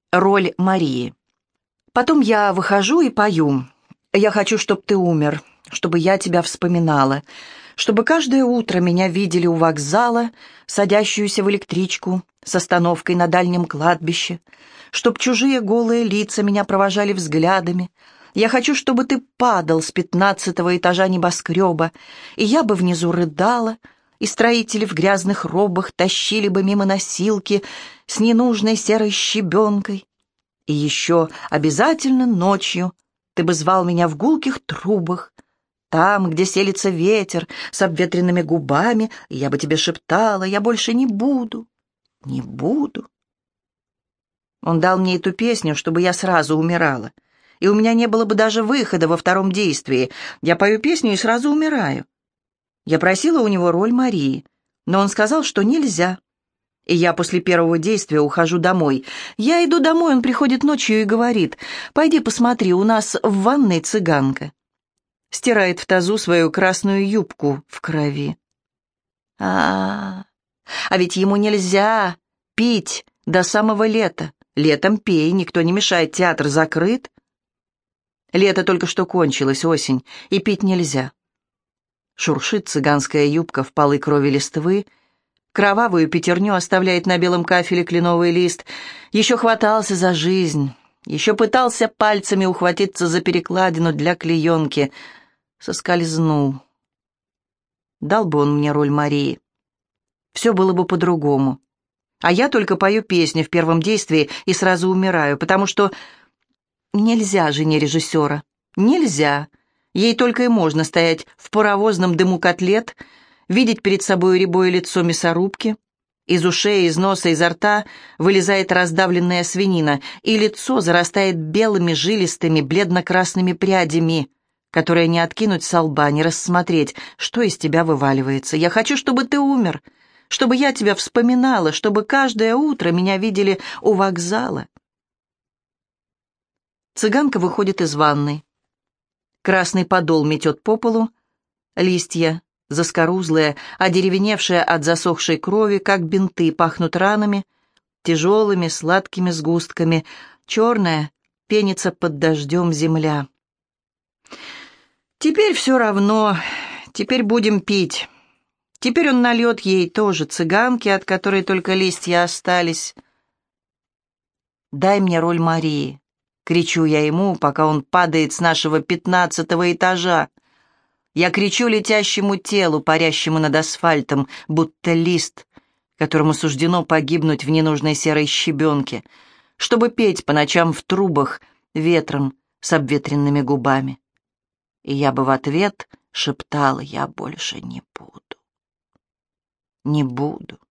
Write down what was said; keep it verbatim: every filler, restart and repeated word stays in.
Роль Марии. Потом я выхожу и пою. Я хочу, чтобы ты умер, чтобы я тебя вспоминала, чтобы каждое утро меня видели у вокзала, садящуюся в электричку с остановкой на дальнем кладбище, чтоб чужие голые лица меня провожали взглядами. Я хочу, чтобы ты падал с пятнадцатого этажа небоскреба, и я бы внизу рыдала, и строители в грязных робах тащили бы мимо носилки с ненужной серой щебенкой. И еще обязательно ночью ты бы звал меня в гулких трубах, там, где селится ветер с обветренными губами, и я бы тебе шептала: я больше не буду, не буду. Он дал мне эту песню, чтобы я сразу умирала, и у меня не было бы даже выхода во втором действии. Я пою песню и сразу умираю. Я просила у него роль Марии, но он сказал, что нельзя. И я после первого действия ухожу домой. Я иду домой, он приходит ночью и говорит: «Пойди посмотри, у нас в ванной цыганка». Стирает в тазу свою красную юбку в крови. А, -а, -а, а ведь ему нельзя пить до самого лета. Летом пей, никто не мешает, театр закрыт. Лето только что кончилось, осень, и пить нельзя. Шуршит цыганская юбка в палой крови листвы, кровавую пятерню оставляет на белом кафеле кленовый лист. Еще хватался за жизнь, еще пытался пальцами ухватиться за перекладину для клеенки. Соскользнул. Дал бы он мне роль Марии. Все было бы по-другому. А я только пою песни в первом действии и сразу умираю, потому что нельзя жене режиссера. Нельзя. Ей только и можно стоять в паровозном дыму котлет, видеть перед собой рябое лицо мясорубки. Из ушей, из носа, изо рта вылезает раздавленная свинина, и лицо зарастает белыми, жилистыми, бледно-красными прядями, которые не откинуть со лба, не рассмотреть, что из тебя вываливается. Я хочу, чтобы ты умер, чтобы я тебя вспоминала, чтобы каждое утро меня видели у вокзала. Цыганка выходит из ванной. Красный подол метет по полу, листья, заскорузлые, одеревеневшие от засохшей крови, как бинты, пахнут ранами, тяжелыми сладкими сгустками, черная пенится под дождем земля. Теперь все равно, теперь будем пить. Теперь он нальет ей тоже цыганки, от которой только листья остались. «Дай мне роль Марии», — кричу я ему, пока он падает с нашего пятнадцатого этажа. Я кричу летящему телу, парящему над асфальтом, будто лист, которому суждено погибнуть в ненужной серой щебенке, чтобы петь по ночам в трубах ветром с обветренными губами. И я бы в ответ шептала: я больше не буду, не буду.